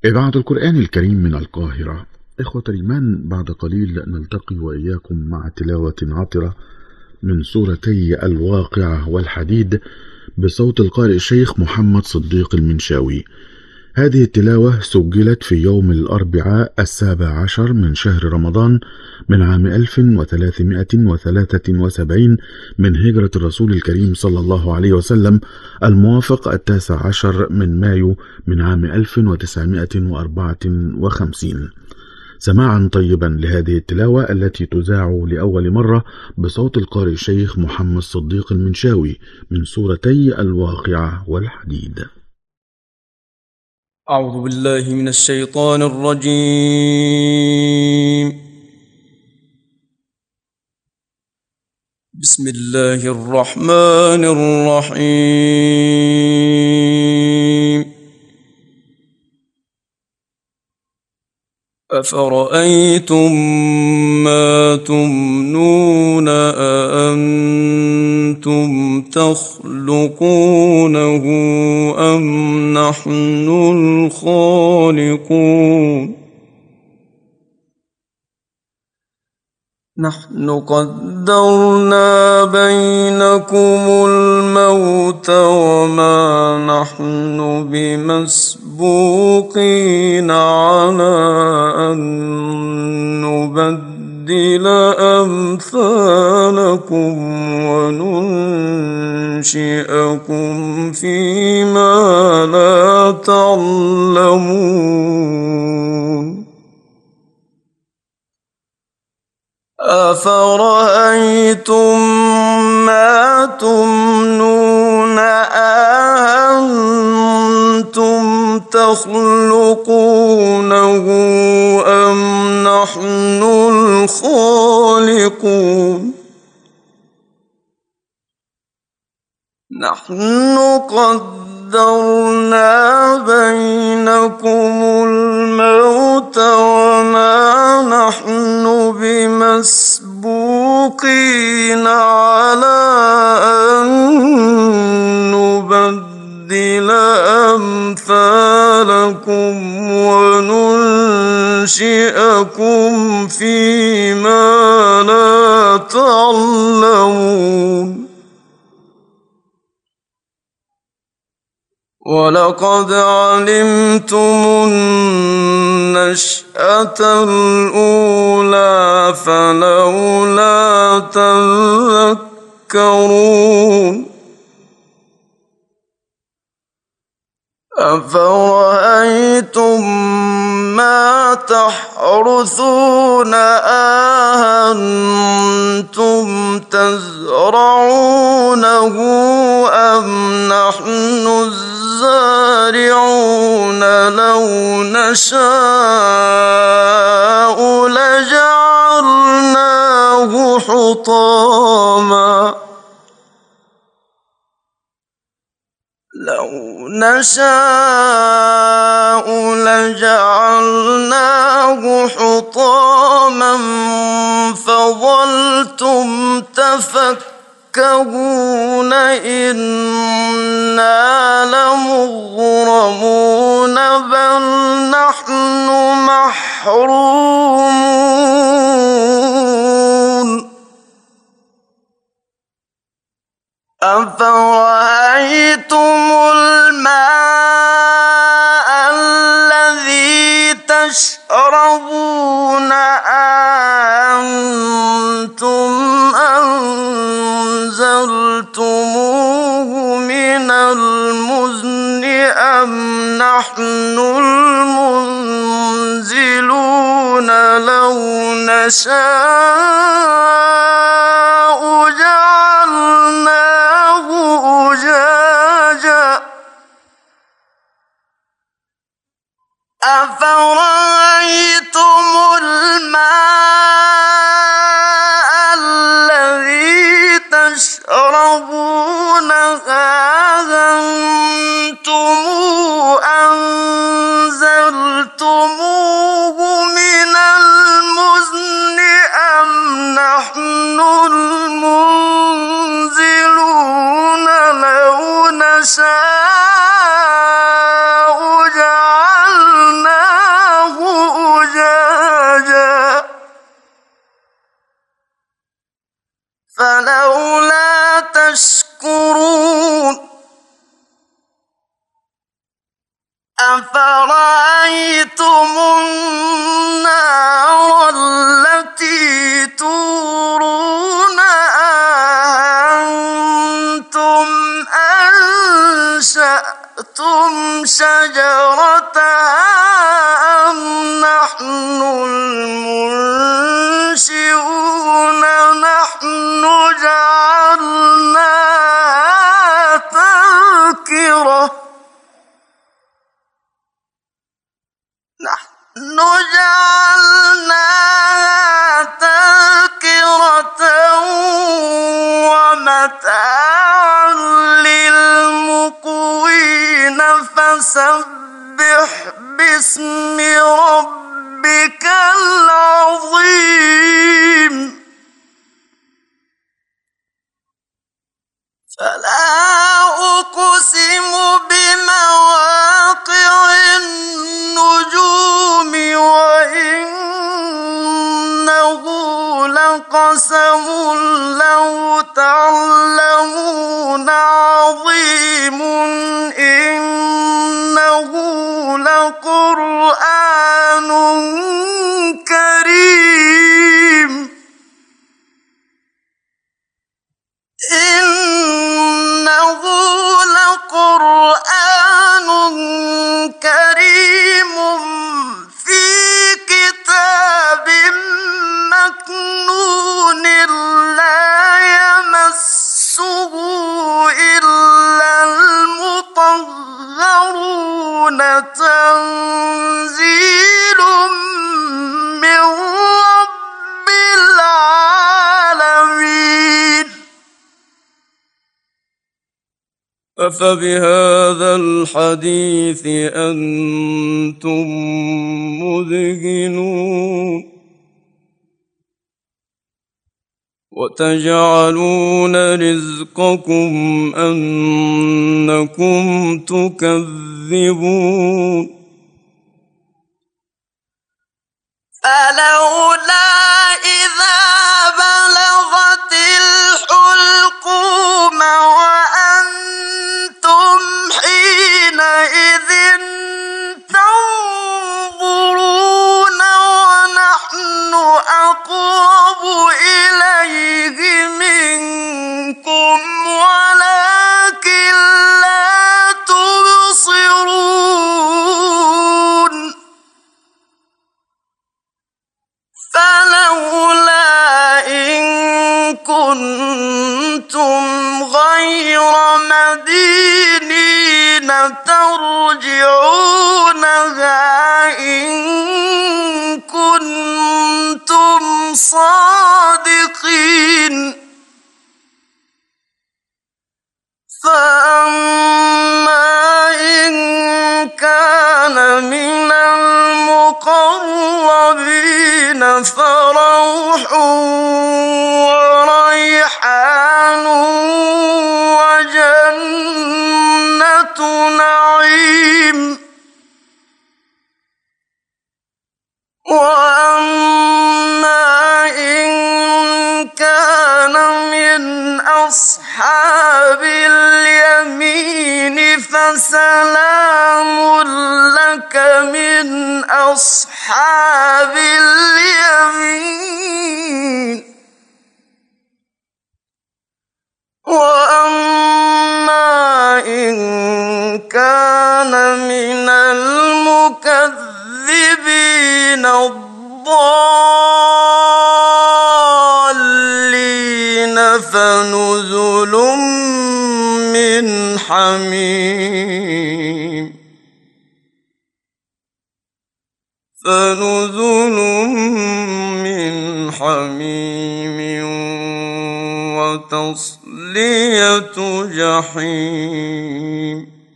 إذاعة القرآن الكريم من القاهرة. إخوة الإيمان، بعد قليل نلتقي وإياكم مع تلاوة عطرة من سورتي الواقعة والحديد بصوت القارئ الشيخ محمد صديق المنشاوي. هذه التلاوة سجلت في يوم الأربعاء 17 من شهر رمضان من عام 1373 من هجرة الرسول الكريم صلى الله عليه وسلم، الموافق 19 من مايو من عام 1954. سماعا طيبا لهذه التلاوة التي تذاع لأول مرة بصوت القارئ الشيخ محمد صديق المنشاوي من سورتي الواقعة والحديد. أعوذ بالله من الشيطان الرجيم. بسم الله الرحمن الرحيم. أفرأيتم ما تمنون أأنتم تخلقونه أم نحن الخالقون؟ نحن قدرنا بينكم الموت وما نحن بمسبوقين على أن نبدل أمثالكم وننشئكم فيما لا تعلمون. أفرأيتم ما تمنون أأنتم تخلقونه أم نحن الخالقون؟ نحن قدرنا بينكم الموت وما نحن بمسبوقين على أن نبدل أمثالكم وننشئكم فيما لا تعلمون. ولقد علمتم النشأة الأولى فلولا تذكرون. أفرأيتم ما تحرثون أأنتم تزرعونه أم نحن الزارعون؟ لو نشاء لجعلناه حطاما فظلتم تفكهون إنا لمغرمون بل نحن محرومون. أفرأيتم الماء الذي تشربون أأنتم أنزلتموه من المزن أم نحن المنزلون؟ لو نشاء جعلناه أجاجا. أفرأيتم الماء الذي تشربون أأنتم أنزلتموه من المزن أم نحن المنزلون؟ لو نشاء جعلناه أفرأيتم النار التي تورون أأنتم أنشأتم شجرتها أم نحن المنشئون نحن جعلناها تذكرة ومتاعا للمقوين فسبح باسم ربك العظيم فلا أقسم بمواقع النجوم وإنه لقسم لو تعلمون عظيم إنه لقرآن كريم إنه لقرآن كريم في كتاب مكنون لا يمسه إلا المطهرون تنزيل من رب العالمين أفبهذا الحديث أنتم مدهنون وتجعلون رزقكم أنكم تكذبون فلولا إذا بلغت الحلقوم وأنتم حينئذ تنظرون ونحن أقرب إليه منكم ولكن لا تبصرون فلولا إن كنتم غير مدينين ترجعونها إن كنتم صادقين فأما إن كان من المقربين فروح وريحان وجنة نعيم وأما إن كان من أصحاب اليمين فسلام لك من أصحاب اليمين وأما إن كان من المكذبين الضالين فنزل من حميم وتصلية جحيم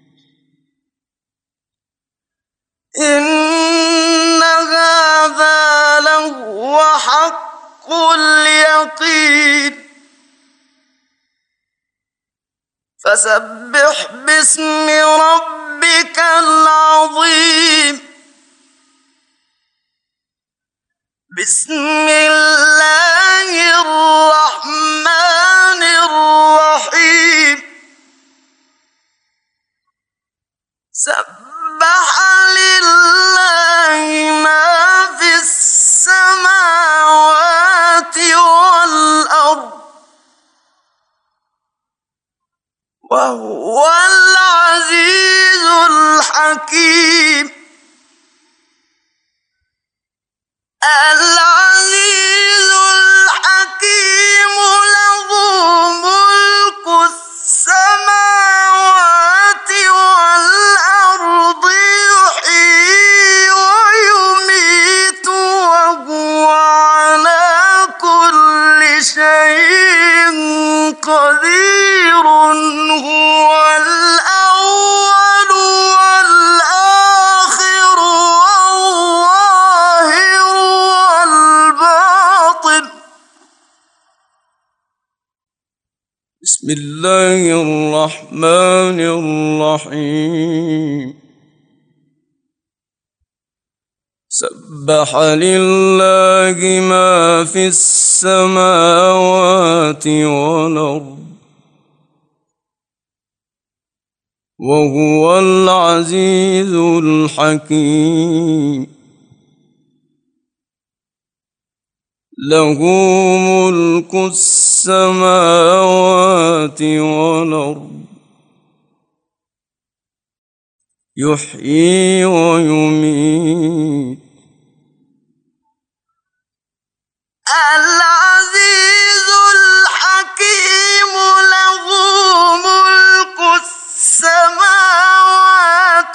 إن هذا لهو حق اليقين فسبح باسم ربك العظيم بسم الله الرحمن الرحيم سبح لله الله الرحمن الرحيم سبح لله ما في السماوات والأرض وهو العزيز الحكيم له ملك السماوات والأرض يحيي ويميت العزيز الحكيم له ملك السماوات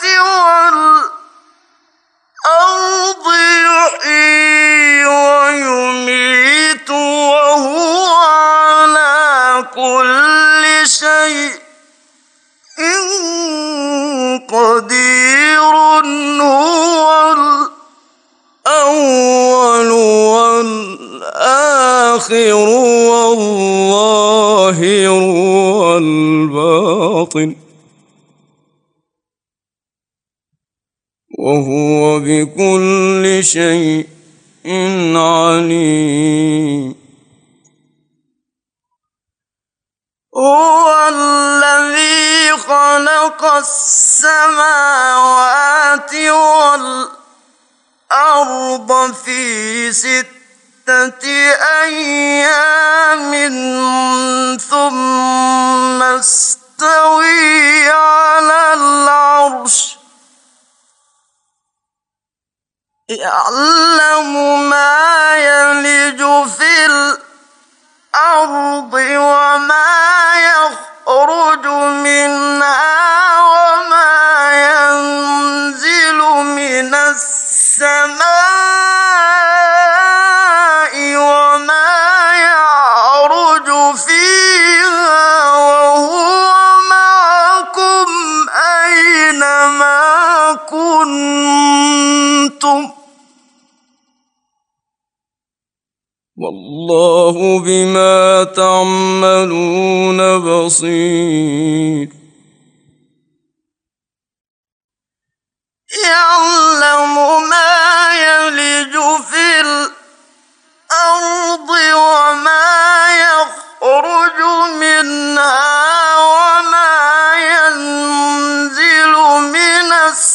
والأرض يحيي ويميت وهو على كل شيء قدير هو الأول والآخر والظاهر والباطن وهو بكل شيء عليم هو الذي خلق السماوات والأرض في 6 أيام ثم استوى على العرش يعلم ما يلج في الأرض وما يخرج منها وما ينزل من السماء وما يعرج فيها وهو معكم أينما كنتم والله بما تعملون بصير يعلم ما يلج في الأرض وما يخرج منها وما ينزل من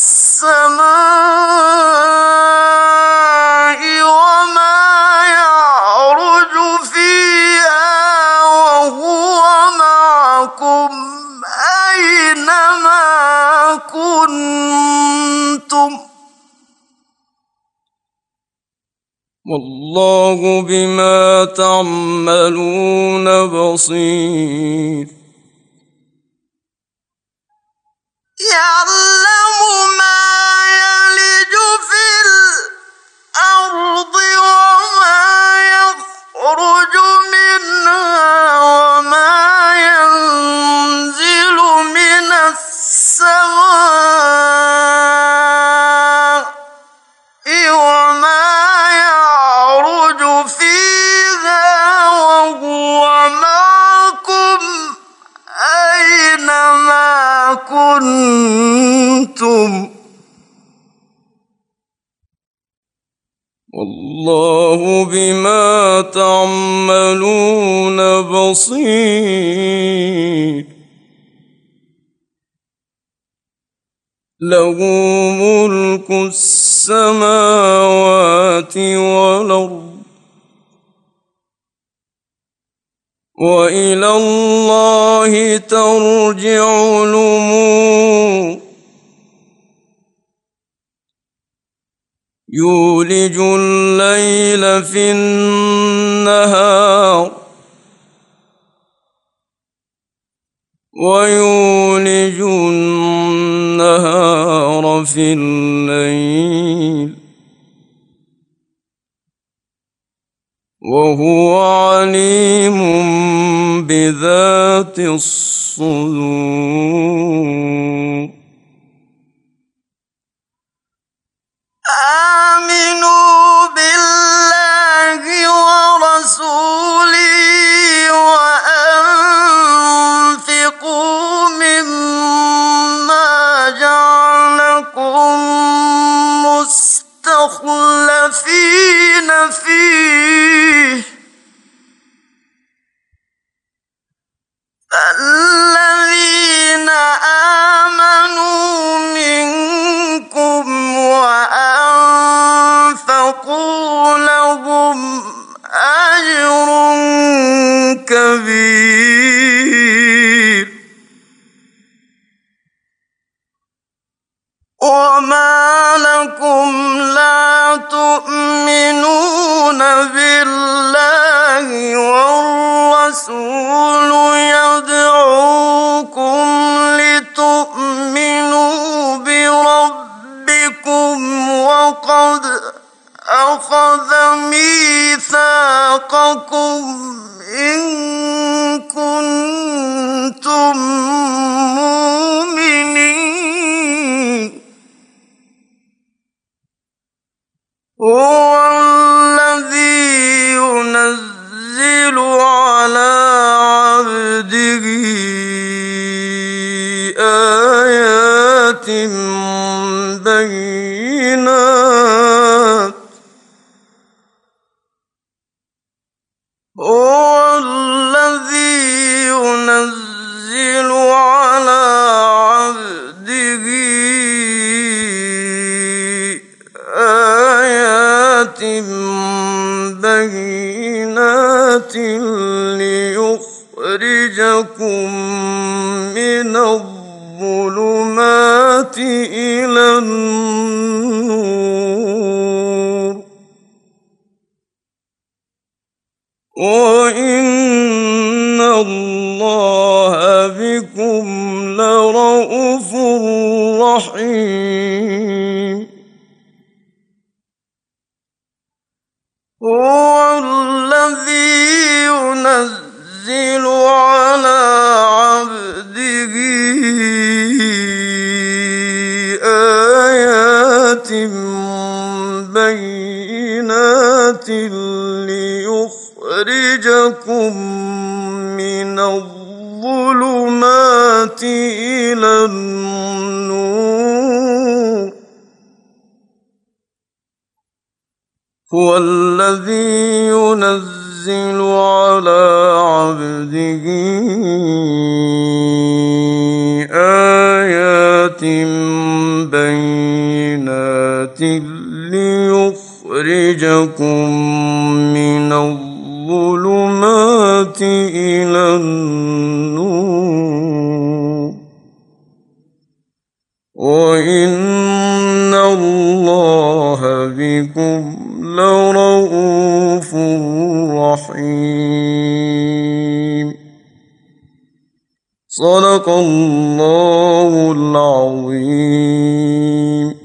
السماء وما يعرج فيها وهو معكم أينما كنتم والله بما تعملون بصير يعلم ما يلج في الأرض وما يخرج منها وما ينزل من السماء وما يعرج فيها وهو معكم أينما كنتم والله بما تعملون بصير له ملك السماوات والأرض وإلى الله ترجع الأمور يولج الليل في النهار ويولج النهار في الليل وهو عليم بذات الصدور آمنوا بالله ورسوله وأنفقوا مستخلفين فيه فالذين آمنوا منكم وأنفقوا لهم أجر كبير وما لكم لا تؤمنون بالله والرسول يدعوكم لتؤمنوا بربكم وقد أخذ ميثاقكم إن كنتم مؤمنين هو الذي ينزل على عبده آيات بينات هو الذي ينزل على عبده آيات بينات ليخرجكم من الظلمات إلى النور وإن الله بكم لرءوف رحيم هو الذي ينزل على عبده آيات بينات ليخرجكم من الظلمات إلى النور هو الذي ينزل على عبده آيات بينات ليخرجكم من الظلمات إلى النور وإن الله بكم لرءوف رحيم صدق الله العظيم